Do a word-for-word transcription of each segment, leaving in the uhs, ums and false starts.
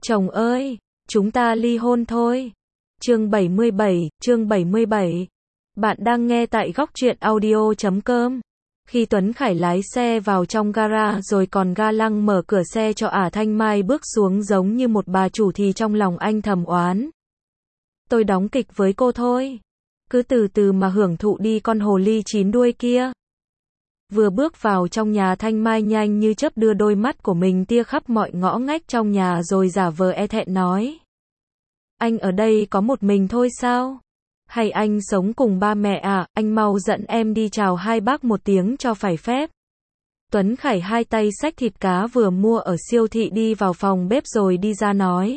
Chồng ơi, chúng ta ly hôn thôi. Chương bảy mươi bảy, chương bảy mươi bảy. Bạn đang nghe tại góc truyện audio chấm com. Khi Tuấn Khải lái xe vào trong gara rồi còn ga lăng mở cửa xe cho ả Thanh Mai bước xuống giống như một bà chủ thì trong lòng anh thầm oán. Tôi đóng kịch với cô thôi. Cứ từ từ mà hưởng thụ đi con hồ ly chín đuôi kia. Vừa bước vào trong nhà, Thanh Mai nhanh như chớp đưa đôi mắt của mình tia khắp mọi ngõ ngách trong nhà rồi giả vờ e thẹn nói. Anh ở đây có một mình thôi sao? Hay anh sống cùng ba mẹ à? Anh mau dẫn em đi chào hai bác một tiếng cho phải phép. Tuấn Khải hai tay xách thịt cá vừa mua ở siêu thị đi vào phòng bếp rồi đi ra nói.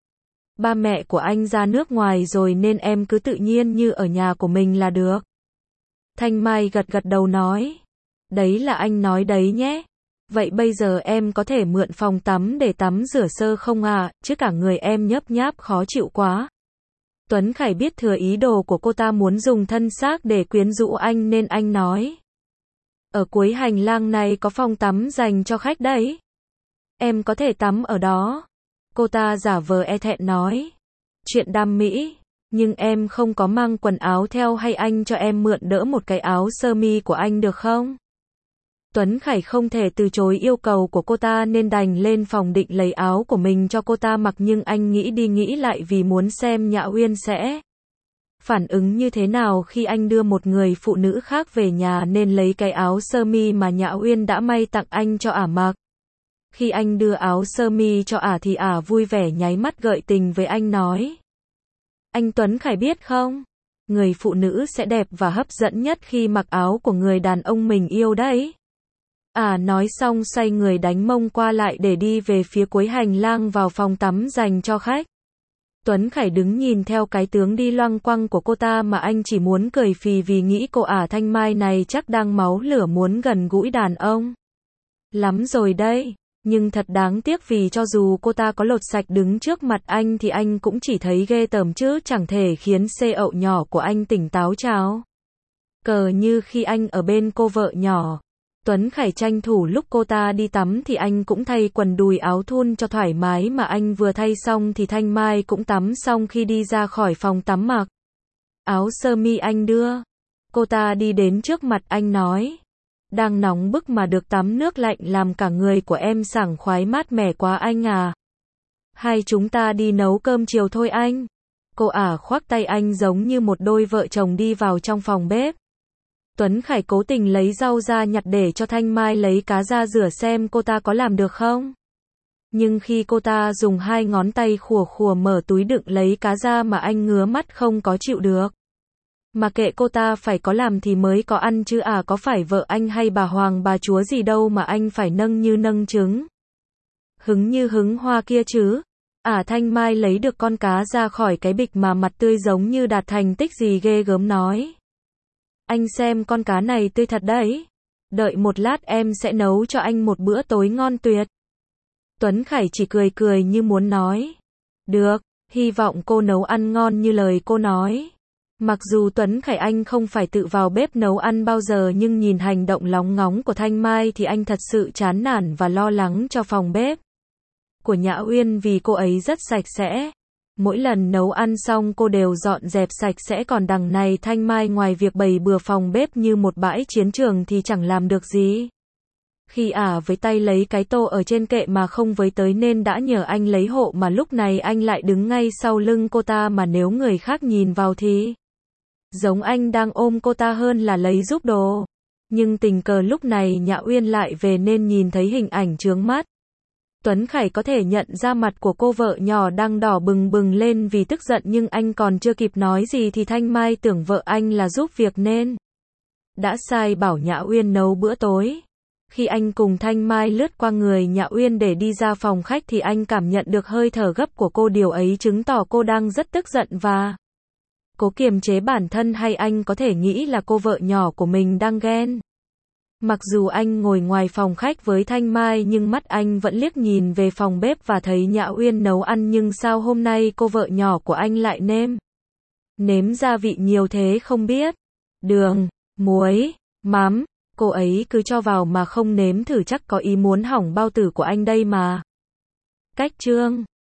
Ba mẹ của anh ra nước ngoài rồi nên em cứ tự nhiên như ở nhà của mình là được. Thanh Mai gật gật đầu nói. Đấy là anh nói đấy nhé. Vậy bây giờ em có thể mượn phòng tắm để tắm rửa sơ không à, chứ cả người em nhấp nháp khó chịu quá. Tuấn Khải biết thừa ý đồ của cô ta muốn dùng thân xác để quyến rũ anh nên anh nói. Ở cuối hành lang này có phòng tắm dành cho khách đấy. Em có thể tắm ở đó. Cô ta giả vờ e thẹn nói. Chuyện đam mỹ, nhưng em không có mang quần áo theo, hay anh cho em mượn đỡ một cái áo sơ mi của anh được không? Tuấn Khải không thể từ chối yêu cầu của cô ta nên đành lên phòng định lấy áo của mình cho cô ta mặc, nhưng anh nghĩ đi nghĩ lại vì muốn xem Nhã Uyên sẽ phản ứng như thế nào khi anh đưa một người phụ nữ khác về nhà nên lấy cái áo sơ mi mà Nhã Uyên đã may tặng anh cho ả mặc. Khi anh đưa áo sơ mi cho ả thì ả vui vẻ nháy mắt gợi tình với anh nói. Anh Tuấn Khải biết không? Người phụ nữ sẽ đẹp và hấp dẫn nhất khi mặc áo của người đàn ông mình yêu đấy. À nói xong xoay người đánh mông qua lại để đi về phía cuối hành lang vào phòng tắm dành cho khách. Tuấn Khải đứng nhìn theo cái tướng đi loăng quăng của cô ta mà anh chỉ muốn cười phì vì nghĩ cô ả Thanh Mai này chắc đang máu lửa muốn gần gũi đàn ông lắm rồi đây. Nhưng thật đáng tiếc vì cho dù cô ta có lột sạch đứng trước mặt anh thì anh cũng chỉ thấy ghê tởm chứ chẳng thể khiến xê ậu nhỏ của anh tỉnh táo cháo cờ như khi anh ở bên cô vợ nhỏ. Tuấn Khải tranh thủ lúc cô ta đi tắm thì anh cũng thay quần đùi áo thun cho thoải mái, mà anh vừa thay xong thì Thanh Mai cũng tắm xong khi đi ra khỏi phòng tắm mặc áo sơ mi anh đưa. Cô ta đi đến trước mặt anh nói. Đang nóng bức mà được tắm nước lạnh làm cả người của em sảng khoái mát mẻ quá anh à. Hay chúng ta đi nấu cơm chiều thôi anh. Cô ả khoác tay anh giống như một đôi vợ chồng đi vào trong phòng bếp. Tuấn Khải cố tình lấy rau ra nhặt để cho Thanh Mai lấy cá ra rửa xem cô ta có làm được không. Nhưng khi cô ta dùng hai ngón tay khùa khùa mở túi đựng lấy cá ra mà anh ngứa mắt không có chịu được. Mà kệ cô ta, phải có làm thì mới có ăn chứ à, có phải vợ anh hay bà hoàng bà chúa gì đâu mà anh phải nâng như nâng trứng. Hứng như hứng hoa kia chứ. À Thanh Mai lấy được con cá ra khỏi cái bịch mà mặt tươi giống như đạt thành tích gì ghê gớm nói. Anh xem con cá này tươi thật đấy. Đợi một lát em sẽ nấu cho anh một bữa tối ngon tuyệt. Tuấn Khải chỉ cười cười như muốn nói. Được, hy vọng cô nấu ăn ngon như lời cô nói. Mặc dù Tuấn Khải anh không phải tự vào bếp nấu ăn bao giờ, nhưng nhìn hành động lóng ngóng của Thanh Mai thì anh thật sự chán nản và lo lắng cho phòng bếp của Nhã Uyên vì cô ấy rất sạch sẽ. Mỗi lần nấu ăn xong cô đều dọn dẹp sạch sẽ, còn đằng này Thanh Mai ngoài việc bày bừa phòng bếp như một bãi chiến trường thì chẳng làm được gì. Khi ả với tay lấy cái tô ở trên kệ mà không với tới nên đã nhờ anh lấy hộ, mà lúc này anh lại đứng ngay sau lưng cô ta, mà nếu người khác nhìn vào thì giống anh đang ôm cô ta hơn là lấy giúp đồ. Nhưng tình cờ lúc này Nhã Uyên lại về nên nhìn thấy hình ảnh chướng mắt. Tuấn Khải có thể nhận ra mặt của cô vợ nhỏ đang đỏ bừng bừng lên vì tức giận, nhưng anh còn chưa kịp nói gì thì Thanh Mai tưởng vợ anh là giúp việc nên đã sai bảo Nhã Uyên nấu bữa tối. Khi anh cùng Thanh Mai lướt qua người Nhã Uyên để đi ra phòng khách thì anh cảm nhận được hơi thở gấp của cô, điều ấy chứng tỏ cô đang rất tức giận và cố kiềm chế bản thân, hay anh có thể nghĩ là cô vợ nhỏ của mình đang ghen. Mặc dù anh ngồi ngoài phòng khách với Thanh Mai nhưng mắt anh vẫn liếc nhìn về phòng bếp và thấy Nhã Uyên nấu ăn, nhưng sao hôm nay cô vợ nhỏ của anh lại nêm nếm gia vị nhiều thế không biết. Đường, muối, mắm, cô ấy cứ cho vào mà không nếm thử chắc có ý muốn hỏng bao tử của anh đây mà. Cách chương